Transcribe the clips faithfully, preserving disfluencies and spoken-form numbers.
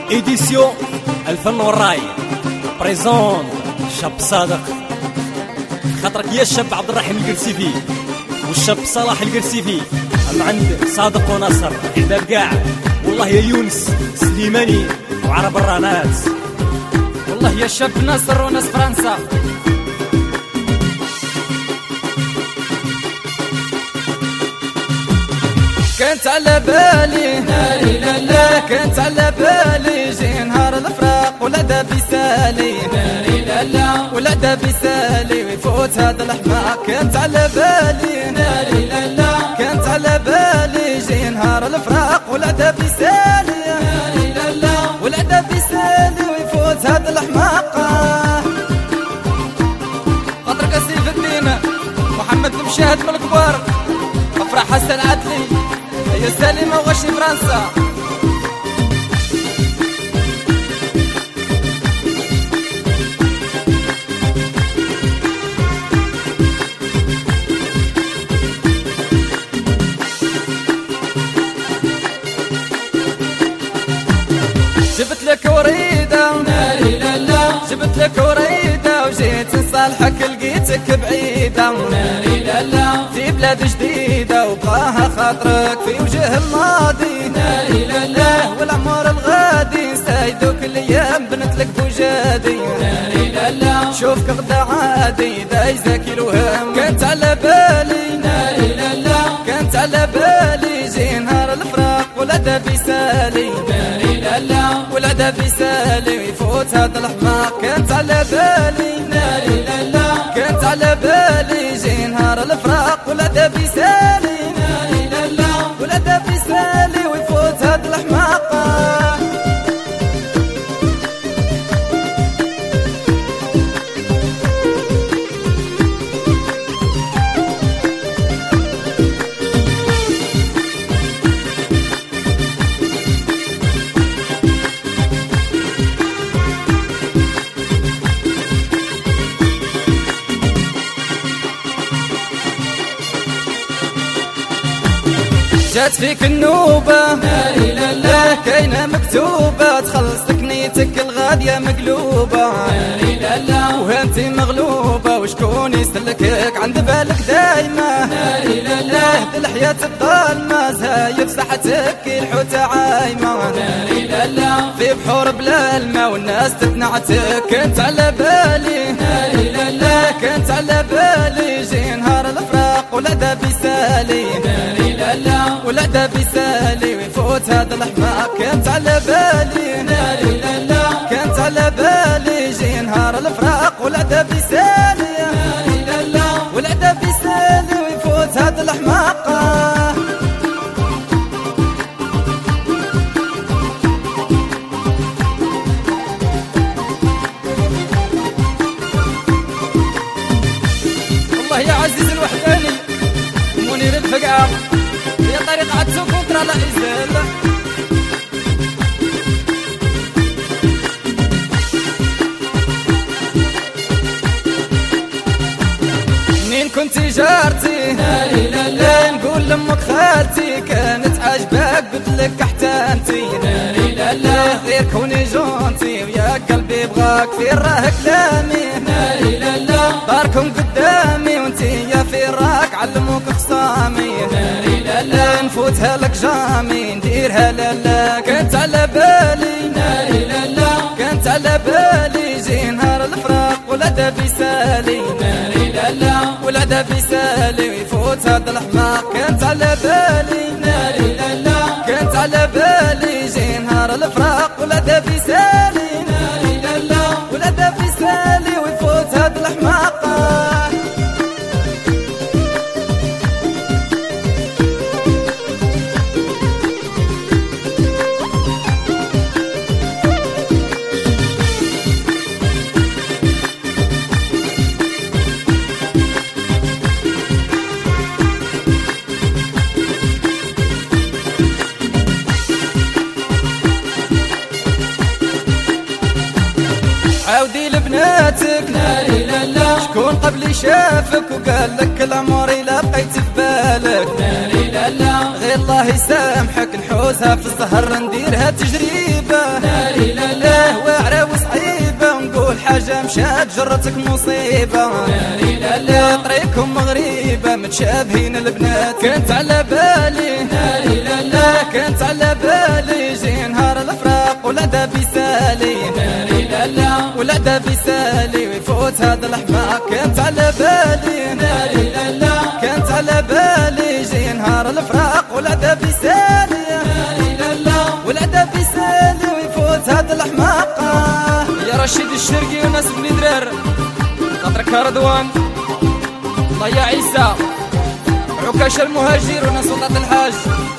إيديسيون الفن والراي بريزون شاب صادق خاطرك يا الشاب عبد الرحيم القرسيفي والشاب صلاح القرسيفي أما عند صادق ونصر الباب كاع والله يا يونس سليماني وعرب الرانات والله يا شاب نصر وناس فرنسا. كنت على بالي ناري لالا كنت على بالي جي نهار الفراق ولا دابي سالي ناري لالا ولا دابي سالي ويفوت هذا الحماق. كنت على بالي ناري لالا كنت على بالي جي نهار الفراق ولا دابي سالي ناري لالا ولا دابي سالي ويفوت هذا الحماق. خاطرك سيف الدين محمد المشاهد من الكبار افرح حسن عدلي يا سليمة وغشي فرنسا. جبت لك وريدة ناري لالا جبت لك وريدة وجيت نصالحك لقيتك بعيدة ناري لالا في بلاد جديدة وبقاها خاطرك في وجه الماضي ناري لالا والعمر الغادي نسايدوك الايام بنت لك بوجادي ناري لالا شوفك غدا عادي دايزك الوهم. كنت على بالي ناري لالا كنت على بالي جي نهار الفراق ولا دابي سالي ناري لالا ولا دابي سالي ويفوت هذا الحماق. كنت على بالي ناري لالا كنت على بالي جي نهار الفراق ولا دابي سالي ناري لالا ولا دابي سالي ويفوت هذا الحماق. جات فيك النوبة ناري لالا كاينة مكتوبة تخلصك نيتك الغادية مقلوبة ناري لالا وهانتي مغلوبة وشكون يسلكك عند بالك دايمة ناري لالا الحياة الظالمة زايف ساحتك الحوتة عايمة ناري لالا في بحور بلا الماء والناس تتنعتك. كنت على بالي ناري لالا كنت على بالي جي نهار الفراق ولا دابي سالي ناري لالا ولا دابي سالي ويفوت هذا الحماق. كنت على بالي ناري لالا كنت على بالي جي نهار الفراق ولا دابي سالي ناري لالا ولا دابي سالي ويفوت هذا الحماق. والله يا عزيز الوحداني منير الفقعة يا طريق عدسو كونترا لا إزال. منين كنتي جارتي ناري لالا نقول لأمك خالتي كانت عاجباك قلتلك احتانتي ناري لالا غير كوني جونتي ويا قلبي بغاك في راه كلامي ناري لالا باركم قدامي وانتي يا فراك علموك خصامي ناري لالا نفوتها لك جامي نديرها لالا. كنت على بالي ناري لالا كنت على بالي جي نهار الفراق ولا دابي سالي ناري لالا ولا دابي سالي ويفوت هذا الحماق. كنت على بالي ناري لالا كنت على بالي جي نهار الفراق ولا دابي سالي ناري لالا ولا دابي سالي ويفوت هذا الحماق. عاودي لبناتك ناري لالا شكون قبلي شافك وقال لك العمر إلا بقيت في بالك ناري لالا غير الله يسامحك نحوسها في الزهر نديرها تجريبة ناري لاله واعرة وصعيبة نقول حاجة مشات جرتك مصيبة ناري لاله طريقكم مغريبة متشابهين البنات كنت على بالي ناري لاله كنت على بالي جي نهار الفراق ولا دابي سالي ناري لاله ولا دابي سالي ويفوت هذا الحماق كنت على بالي ناري لاله كنت على بالي جي نهار الفراق ولا دابي سالي ناري لاله ولا دابي سالي ويفوت هذا الحماق يا رشيد الشرقي وناس بني درار خاطرك رضوان الله يا عيسى عكاش المهاجر وناس وطاط الحاج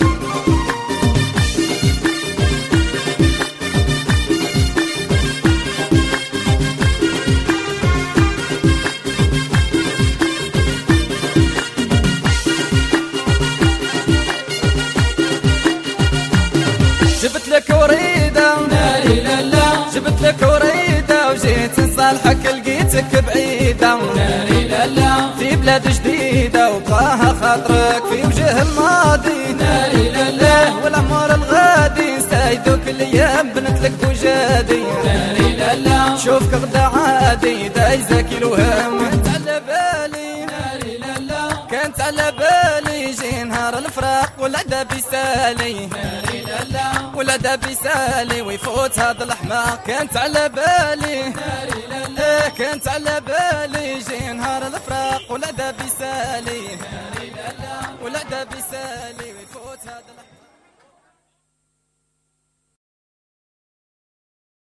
جبت لك وريدة ناري لاله جبت لك وريدة وجيت نصالحك لقيتك بعيدة ناري لاله في بلاد جديدة وبغاها خاطرك في وجه الماضي ناري لاله والعمر الغادي نسايدوك الايام بنت لك بوجادي ناري لاله شوفك غدا عادي دايزك الوهم كنت على بالي ناري لاله كنت على بالي جي نهار الفراق ولا دابي سالي ناري لاله ولا دابي سالي ويفوت هذا الحماق كنت على بالي ناري لاله كنت على بالي جي نهار الفراق ولا دابي سالي ناري لاله ولا دابي سالي